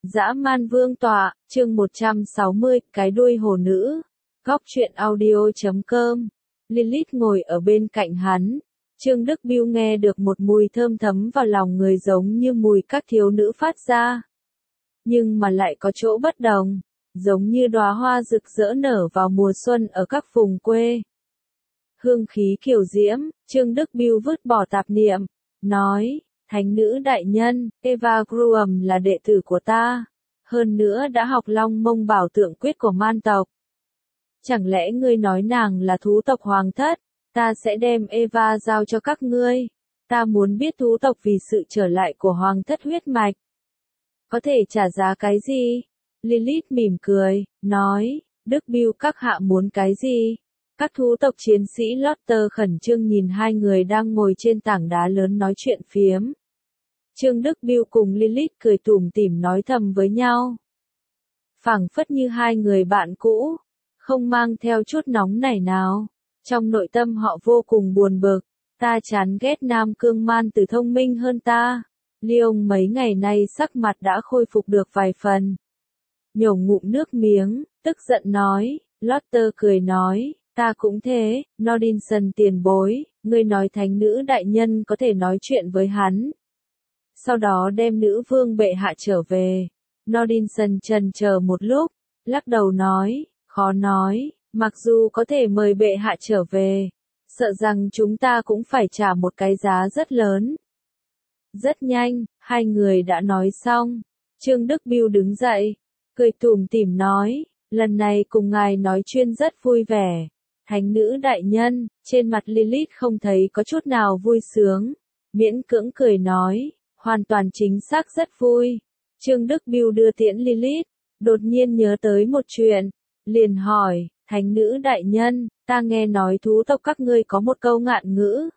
Dã man vương tọa, chương 160, cái đuôi hồ nữ. Góc truyện audio.com. Lilith ngồi ở bên cạnh hắn. Trương Đức Bưu nghe được một mùi thơm thấm vào lòng người giống như mùi các thiếu nữ phát ra. Nhưng mà lại có chỗ bất đồng, giống như đóa hoa rực rỡ nở vào mùa xuân ở các vùng quê. Hương khí kiều diễm, Trương Đức Bưu vứt bỏ tạp niệm, nói, thánh nữ đại nhân, Eva Gruam là đệ tử của ta, hơn nữa đã học Long Mông Bảo Tượng Quyết của man tộc. Chẳng lẽ ngươi nói nàng là thú tộc hoàng thất, ta sẽ đem Eva giao cho các ngươi. Ta muốn biết thú tộc vì sự trở lại của hoàng thất huyết mạch có thể trả giá cái gì? Lilith mỉm cười, nói, Đức Bưu các hạ muốn cái gì? Các thú tộc chiến sĩ Lotter khẩn trương nhìn hai người đang ngồi trên tảng đá lớn nói chuyện phiếm. Trương Đức Bưu cùng Lilith cười tủm tỉm nói thầm với nhau. Phảng phất như hai người bạn cũ, không mang theo chút nóng nảy nào. Trong nội tâm họ vô cùng buồn bực, ta chán ghét Nam Cương Man Tử thông minh hơn ta. Liông mấy ngày nay sắc mặt đã khôi phục được vài phần. Nhổ ngụm nước miếng, tức giận nói, Lotter cười nói, ta cũng thế, Nordinson tiền bối, ngươi nói thánh nữ đại nhân có thể nói chuyện với hắn. Sau đó đem nữ vương bệ hạ trở về. Nordinson chần chờ một lúc, lắc đầu nói, khó nói, mặc dù có thể mời bệ hạ trở về, sợ rằng chúng ta cũng phải trả một cái giá rất lớn. Rất nhanh, hai người đã nói xong. Trương Đức Bưu đứng dậy, cười tủm tỉm nói, lần này cùng ngài nói chuyện rất vui vẻ. Thánh nữ đại nhân, trên mặt Lilith không thấy có chút nào vui sướng, miễn cưỡng cười nói, hoàn toàn chính xác rất vui. Trương Đức Bưu đưa tiễn Lilith, đột nhiên nhớ tới một chuyện, liền hỏi, thánh nữ đại nhân, ta nghe nói thú tộc các ngươi có một câu ngạn ngữ.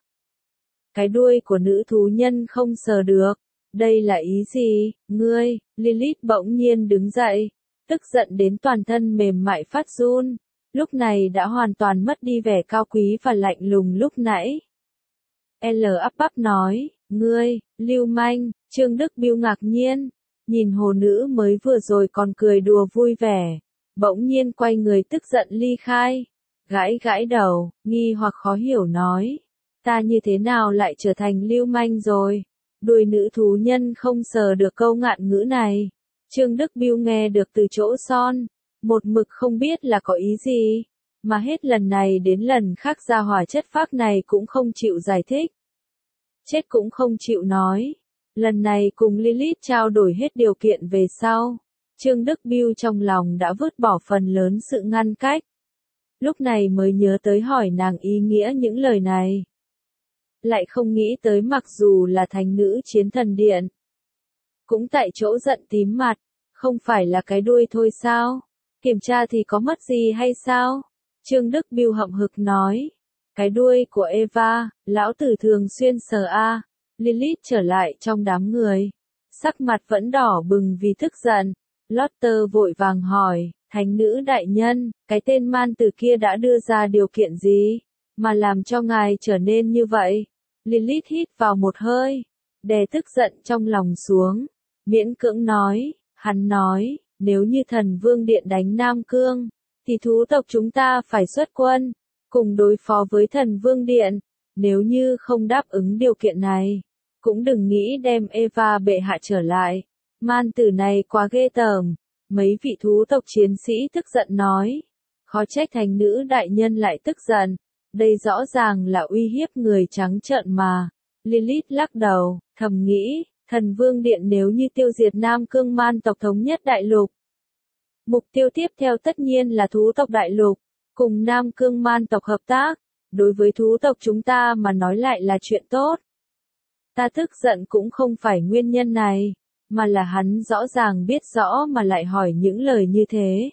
Cái đuôi của nữ thú nhân không sờ được, đây là ý gì, ngươi? Lilith bỗng nhiên đứng dậy, tức giận đến toàn thân mềm mại phát run, lúc này đã hoàn toàn mất đi vẻ cao quý và lạnh lùng lúc nãy. L ắp bắp nói, ngươi, lưu manh. Trương Đức Bưu ngạc nhiên, nhìn hồ nữ mới vừa rồi còn cười đùa vui vẻ, bỗng nhiên quay người tức giận ly khai, gãi gãi đầu, nghi hoặc khó hiểu nói, ta như thế nào lại trở thành lưu manh rồi? Đuôi nữ thú nhân không sờ được câu ngạn ngữ này. Trương Đức Bưu nghe được từ chỗ son, một mực không biết là có ý gì, mà hết lần này đến lần khác gia hỏa chất phác này cũng không chịu giải thích. Chết cũng không chịu nói. Lần này cùng Lilith trao đổi hết điều kiện về sau, Trương Đức Bưu trong lòng đã vứt bỏ phần lớn sự ngăn cách. Lúc này mới nhớ tới hỏi nàng ý nghĩa những lời này. Lại không nghĩ tới mặc dù là thánh nữ chiến thần điện, cũng tại chỗ giận tím mặt, không phải là cái đuôi thôi sao? Kiểm tra thì có mất gì hay sao? Trương Đức Bưu hậm hực nói, cái đuôi của Eva, lão tử thường xuyên sờ a. Lilith trở lại trong đám người, sắc mặt vẫn đỏ bừng vì tức giận. Lotter vội vàng hỏi, thánh nữ đại nhân, cái tên man tử kia đã đưa ra điều kiện gì, mà làm cho ngài trở nên như vậy? Lilith hít vào một hơi, đè tức giận trong lòng xuống, miễn cưỡng nói, hắn nói, nếu như thần vương điện đánh Nam Cương, thì thú tộc chúng ta phải xuất quân, cùng đối phó với thần vương điện, nếu như không đáp ứng điều kiện này, cũng đừng nghĩ đem Eva bệ hạ trở lại, man tử này quá ghê tởm. Mấy vị thú tộc chiến sĩ tức giận nói, khó trách thánh nữ đại nhân lại tức giận, đây rõ ràng là uy hiếp người trắng trợn mà. Lilith lắc đầu, thầm nghĩ, thần vương điện nếu như tiêu diệt Nam Cương Man tộc thống nhất đại lục. Mục tiêu tiếp theo tất nhiên là thú tộc đại lục, cùng Nam Cương Man tộc hợp tác, đối với thú tộc chúng ta mà nói lại là chuyện tốt. Ta tức giận cũng không phải nguyên nhân này, mà là hắn rõ ràng biết rõ mà lại hỏi những lời như thế.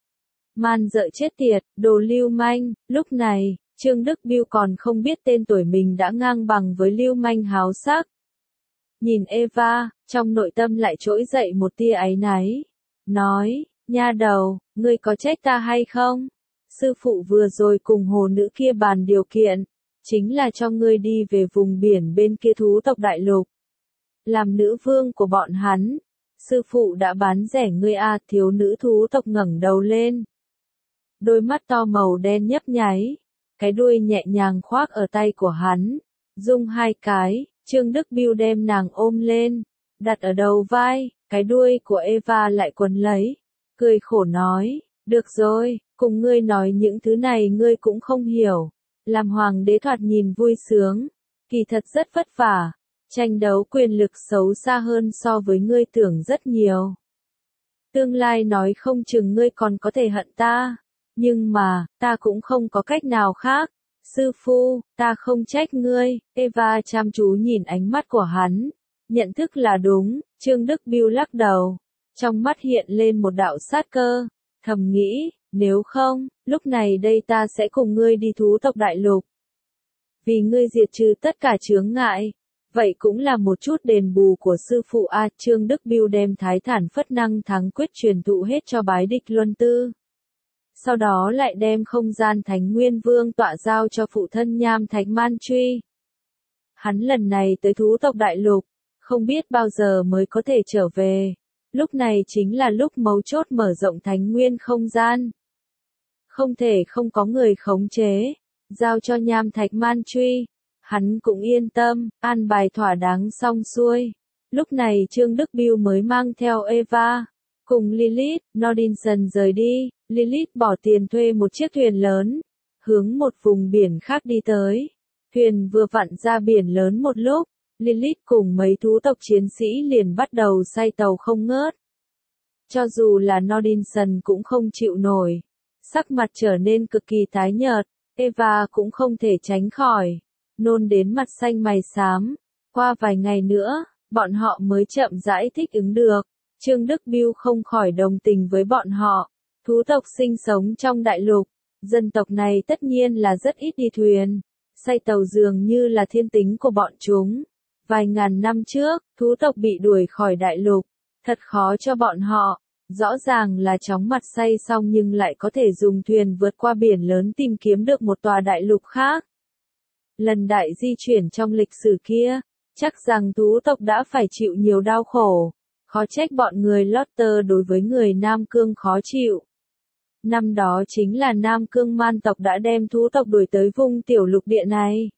Man dợ chết tiệt, đồ lưu manh. Lúc này, Trương Đức Bưu còn không biết tên tuổi mình đã ngang bằng với lưu manh háo sắc. Nhìn Eva, trong nội tâm lại trỗi dậy một tia áy náy. Nói, nha đầu, ngươi có trách ta hay không? Sư phụ vừa rồi cùng hồ nữ kia bàn điều kiện, chính là cho ngươi đi về vùng biển bên kia thú tộc đại lục. Làm nữ vương của bọn hắn, Sư phụ đã bán rẻ ngươi à, thiếu nữ thú tộc ngẩng đầu lên. Đôi mắt to màu đen nhấp nháy, cái đuôi nhẹ nhàng khoác ở tay của hắn, rung hai cái, Trương Đức Biêu đem nàng ôm lên, đặt ở đầu vai, cái đuôi của Eva lại quấn lấy, cười khổ nói, được rồi, cùng ngươi nói những thứ này ngươi cũng không hiểu, làm hoàng đế thoạt nhìn vui sướng, kỳ thật rất vất vả, tranh đấu quyền lực xấu xa hơn so với ngươi tưởng rất nhiều. Tương lai nói không chừng ngươi còn có thể hận ta, nhưng mà, ta cũng không có cách nào khác. Sư phụ, ta không trách ngươi. Eva chăm chú nhìn ánh mắt của hắn, nhận thức là đúng. Trương Đức Biêu lắc đầu, trong mắt hiện lên một đạo sát cơ, thầm nghĩ, nếu không, lúc này đây ta sẽ cùng ngươi đi thú tộc đại lục. Vì ngươi diệt trừ tất cả chướng ngại, vậy cũng là một chút đền bù của sư phụ a. Trương Đức Biêu đem Thái Thản Phất Năng Thắng Quyết truyền thụ hết cho Bái Địch Luân Tư. Sau đó lại đem không gian Thánh Nguyên Vương tọa giao cho phụ thân Nham Thạch Man Truy. Hắn lần này tới thú tộc đại lục, không biết bao giờ mới có thể trở về. Lúc này chính là lúc mấu chốt mở rộng Thánh Nguyên không gian. Không thể không có người khống chế, giao cho Nham Thạch Man Truy. Hắn cũng yên tâm, an bài thỏa đáng xong xuôi. Lúc này Trương Đức Biêu mới mang theo Eva, cùng Lilith, Nordinson rời đi. Lilith bỏ tiền thuê một chiếc thuyền lớn, hướng một vùng biển khác đi tới. Thuyền vừa vặn ra biển lớn một lúc, Lilith cùng mấy thú tộc chiến sĩ liền bắt đầu say tàu không ngớt. Cho dù là Nordinson cũng không chịu nổi, sắc mặt trở nên cực kỳ tái nhợt, Eva cũng không thể tránh khỏi, nôn đến mặt xanh mày xám. Qua vài ngày nữa, bọn họ mới chậm rãi thích ứng được. Trương Đức Biêu không khỏi đồng tình với bọn họ. Thú tộc sinh sống trong đại lục, dân tộc này tất nhiên là rất ít đi thuyền, say tàu dường như là thiên tính của bọn chúng. Vài ngàn năm trước, thú tộc bị đuổi khỏi đại lục, thật khó cho bọn họ, rõ ràng là chóng mặt say xong nhưng lại có thể dùng thuyền vượt qua biển lớn tìm kiếm được một tòa đại lục khác. Lần đại di chuyển trong lịch sử kia, chắc rằng thú tộc đã phải chịu nhiều đau khổ, khó trách bọn người Lotter đối với người Nam Cương khó chịu. Năm đó chính là Nam Cương Man tộc đã đem thú tộc đuổi tới vùng tiểu lục địa này.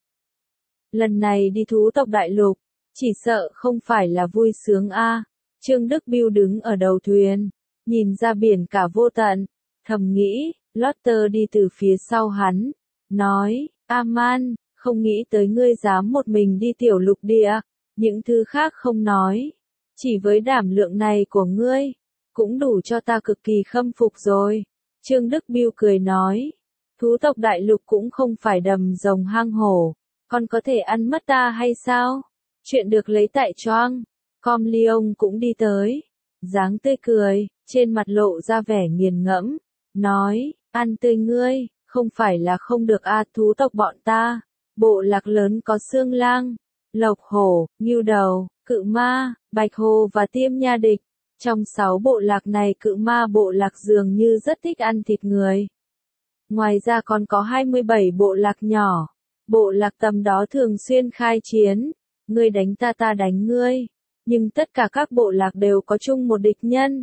Lần này đi thú tộc đại lục, chỉ sợ không phải là vui sướng a. Trương Đức Biêu đứng ở đầu thuyền, nhìn ra biển cả vô tận, thầm nghĩ, Lotter đi từ phía sau hắn, nói, Aman, không nghĩ tới ngươi dám một mình đi tiểu lục địa, những thứ khác không nói, chỉ với đảm lượng này của ngươi, cũng đủ cho ta cực kỳ khâm phục rồi. Trương Đức Biêu cười nói, thú tộc đại lục cũng không phải đầm rồng hang hổ, còn có thể ăn mất ta hay sao? Chuyện được lấy tại Choang, Com Leong cũng đi tới, dáng tươi cười, trên mặt lộ ra vẻ nghiền ngẫm, nói, ăn tươi ngươi, không phải là không được a. Thú tộc bọn ta, bộ lạc lớn có xương lang, lộc hổ, ngưu đầu, cự ma, bạch hồ và tiêm nha địch. Trong 6 bộ lạc này cự ma bộ lạc dường như rất thích ăn thịt người. Ngoài ra còn có 27 bộ lạc nhỏ. Bộ lạc tầm đó thường xuyên khai chiến. Ngươi đánh ta ta đánh ngươi. Nhưng tất cả các bộ lạc đều có chung một địch nhân.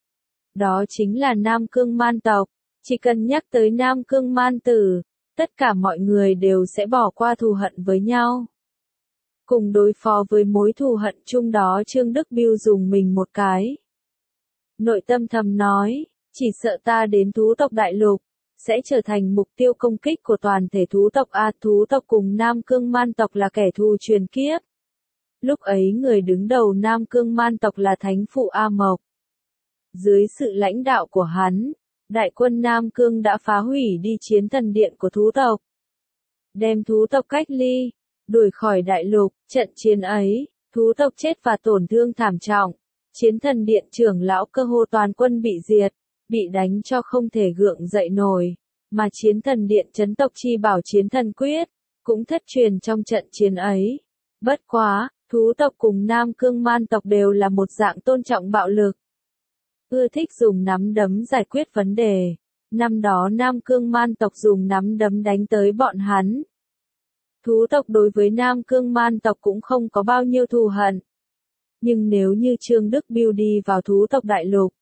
Đó chính là Nam Cương Man tộc. Chỉ cần nhắc tới Nam Cương Man tử, tất cả mọi người đều sẽ bỏ qua thù hận với nhau. Cùng đối phó với mối thù hận chung đó Trương Đức Biêu dùng mình một cái. Nội tâm thầm nói, chỉ sợ ta đến thú tộc đại lục, sẽ trở thành mục tiêu công kích của toàn thể thú tộc a. Thú tộc cùng Nam Cương Man tộc là kẻ thù truyền kiếp. Lúc ấy người đứng đầu Nam Cương Man tộc là Thánh Phụ A Mộc. Dưới sự lãnh đạo của hắn, đại quân Nam Cương đã phá hủy đi chiến thần điện của thú tộc. Đem thú tộc cách ly, đuổi khỏi đại lục. Trận chiến ấy, thú tộc chết và tổn thương thảm trọng. Chiến thần điện trưởng lão cơ hồ toàn quân bị diệt, bị đánh cho không thể gượng dậy nổi, mà chiến thần điện chấn tộc chi bảo chiến thần quyết, cũng thất truyền trong trận chiến ấy. Bất quá, thú tộc cùng Nam Cương Man tộc đều là một dạng tôn trọng bạo lực. Ưa thích dùng nắm đấm giải quyết vấn đề. Năm đó Nam Cương Man tộc dùng nắm đấm đánh tới bọn hắn. Thú tộc đối với Nam Cương Man tộc cũng không có bao nhiêu thù hận. Nhưng nếu như Trương Đức Biêu đi vào thú tộc đại lục,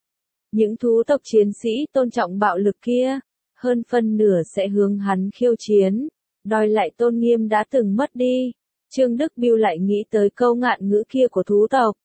những thú tộc chiến sĩ tôn trọng bạo lực kia, hơn phân nửa sẽ hướng hắn khiêu chiến, đòi lại tôn nghiêm đã từng mất đi. Trương Đức Biêu lại nghĩ tới câu ngạn ngữ kia của thú tộc.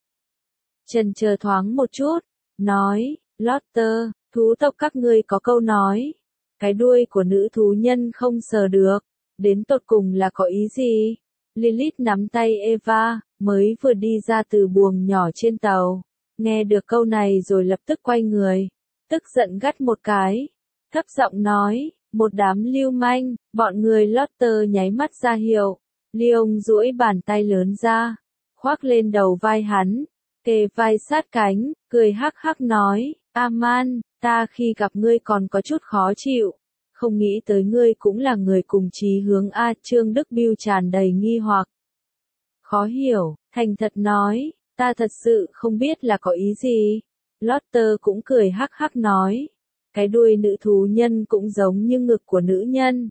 Chần chờ thoáng một chút, nói, Lotter, thú tộc các ngươi có câu nói, cái đuôi của nữ thú nhân không sờ được, đến tột cùng là có ý gì? Lilith nắm tay Eva, mới vừa đi ra từ buồng nhỏ trên tàu, nghe được câu này rồi lập tức quay người, tức giận gắt một cái, thấp giọng nói, một đám lưu manh, bọn người Lotter nháy mắt ra hiệu, Leon duỗi bàn tay lớn ra, khoác lên đầu vai hắn, kề vai sát cánh, cười hắc hắc nói, Aman, ta khi gặp ngươi còn có chút khó chịu, không nghĩ tới ngươi cũng là người cùng chí hướng a. Trương Đức Biêu tràn đầy nghi hoặc. Khó hiểu, thành thật nói, ta thật sự không biết là có ý gì. Lotter cũng cười hắc hắc nói, cái đuôi nữ thú nhân cũng giống như ngực của nữ nhân.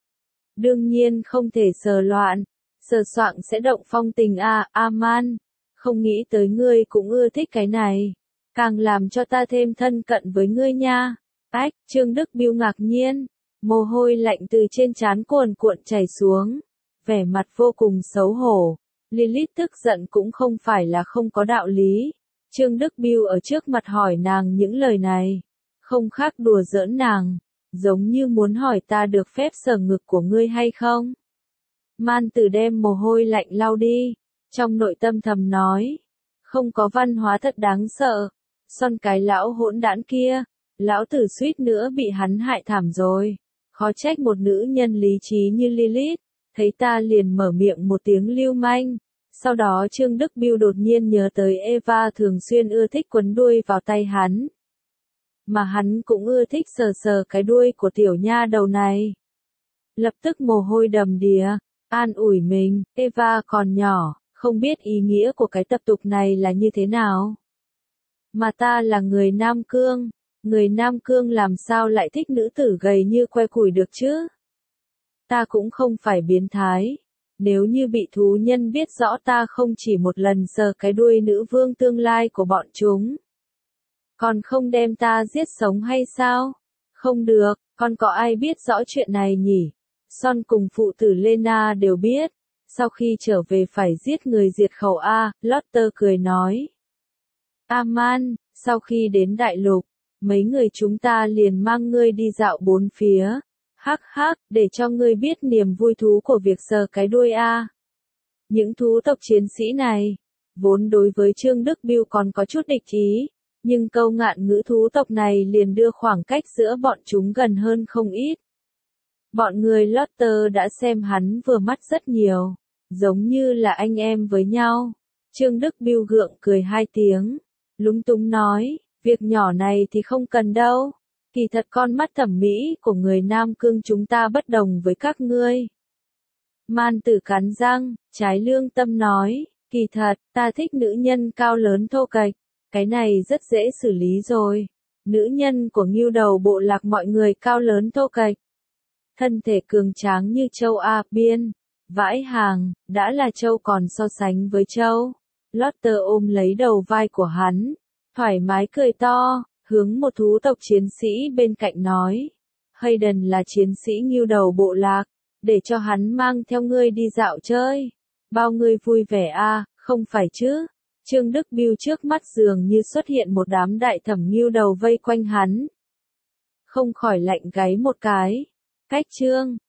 Đương nhiên không thể sờ loạn, sờ soạng sẽ động phong tình a. Aman, không nghĩ tới ngươi cũng ưa thích cái này, càng làm cho ta thêm thân cận với ngươi nha. Ách, Trương Đức Biêu ngạc nhiên, mồ hôi lạnh từ trên trán cuồn cuộn chảy xuống, vẻ mặt vô cùng xấu hổ. Lilith tức giận cũng không phải là không có đạo lý. Trương Đức Biêu ở trước mặt hỏi nàng những lời này, không khác đùa giỡn nàng, giống như muốn hỏi ta được phép sờ ngực của ngươi hay không. Man Tử đem mồ hôi lạnh lau đi, trong nội tâm thầm nói, không có văn hóa thật đáng sợ, son cái lão hỗn đản kia, lão tử suýt nữa bị hắn hại thảm rồi, khó trách một nữ nhân lý trí như Lilith, thấy ta liền mở miệng một tiếng lưu manh. Sau đó Trương Đức Biêu đột nhiên nhớ tới Eva thường xuyên ưa thích quấn đuôi vào tay hắn, mà hắn cũng ưa thích sờ sờ cái đuôi của tiểu nha đầu này. Lập tức mồ hôi đầm đìa, an ủi mình, Eva còn nhỏ, không biết ý nghĩa của cái tập tục này là như thế nào. Mà ta là người Nam Cương, người Nam Cương làm sao lại thích nữ tử gầy như que củi được chứ? Ta cũng không phải biến thái, nếu như bị thú nhân biết rõ ta không chỉ một lần sờ cái đuôi nữ vương tương lai của bọn chúng, còn không đem ta giết sống hay sao? Không được, còn có ai biết rõ chuyện này nhỉ? Son cùng phụ tử Lena đều biết, sau khi trở về phải giết người diệt khẩu a. Lotter cười nói. Aman, sau khi đến đại lục, mấy người chúng ta liền mang ngươi đi dạo bốn phía. Hắc hắc, để cho ngươi biết niềm vui thú của việc sờ cái đuôi a. Những thú tộc chiến sĩ này, vốn đối với Trương Đức Biêu còn có chút địch ý, nhưng câu ngạn ngữ thú tộc này liền đưa khoảng cách giữa bọn chúng gần hơn không ít. Bọn người Lotter đã xem hắn vừa mắt rất nhiều, giống như là anh em với nhau. Trương Đức Biêu gượng cười hai tiếng, lúng túng nói, việc nhỏ này thì không cần đâu. Kỳ thật con mắt thẩm mỹ của người Nam Cương chúng ta bất đồng với các ngươi. Man Tử cắn răng, trái lương tâm nói, kỳ thật, ta thích nữ nhân cao lớn thô kệch, cái này rất dễ xử lý rồi. Nữ nhân của Ngưu Đầu bộ lạc mọi người cao lớn thô kệch, thân thể cường tráng như châu A Biên, vãi hàng, đã là châu còn so sánh với châu. Lotter ôm lấy đầu vai của hắn, thoải mái cười to, hướng một thú tộc chiến sĩ bên cạnh nói, Hayden là chiến sĩ Ngưu Đầu bộ lạc, để cho hắn mang theo ngươi đi dạo chơi. Bao ngươi vui vẻ a, không phải chứ? Trương Đức Biêu trước mắt dường như xuất hiện một đám đại thẩm Ngưu Đầu vây quanh hắn. Không khỏi lạnh gáy một cái. Cách Trương,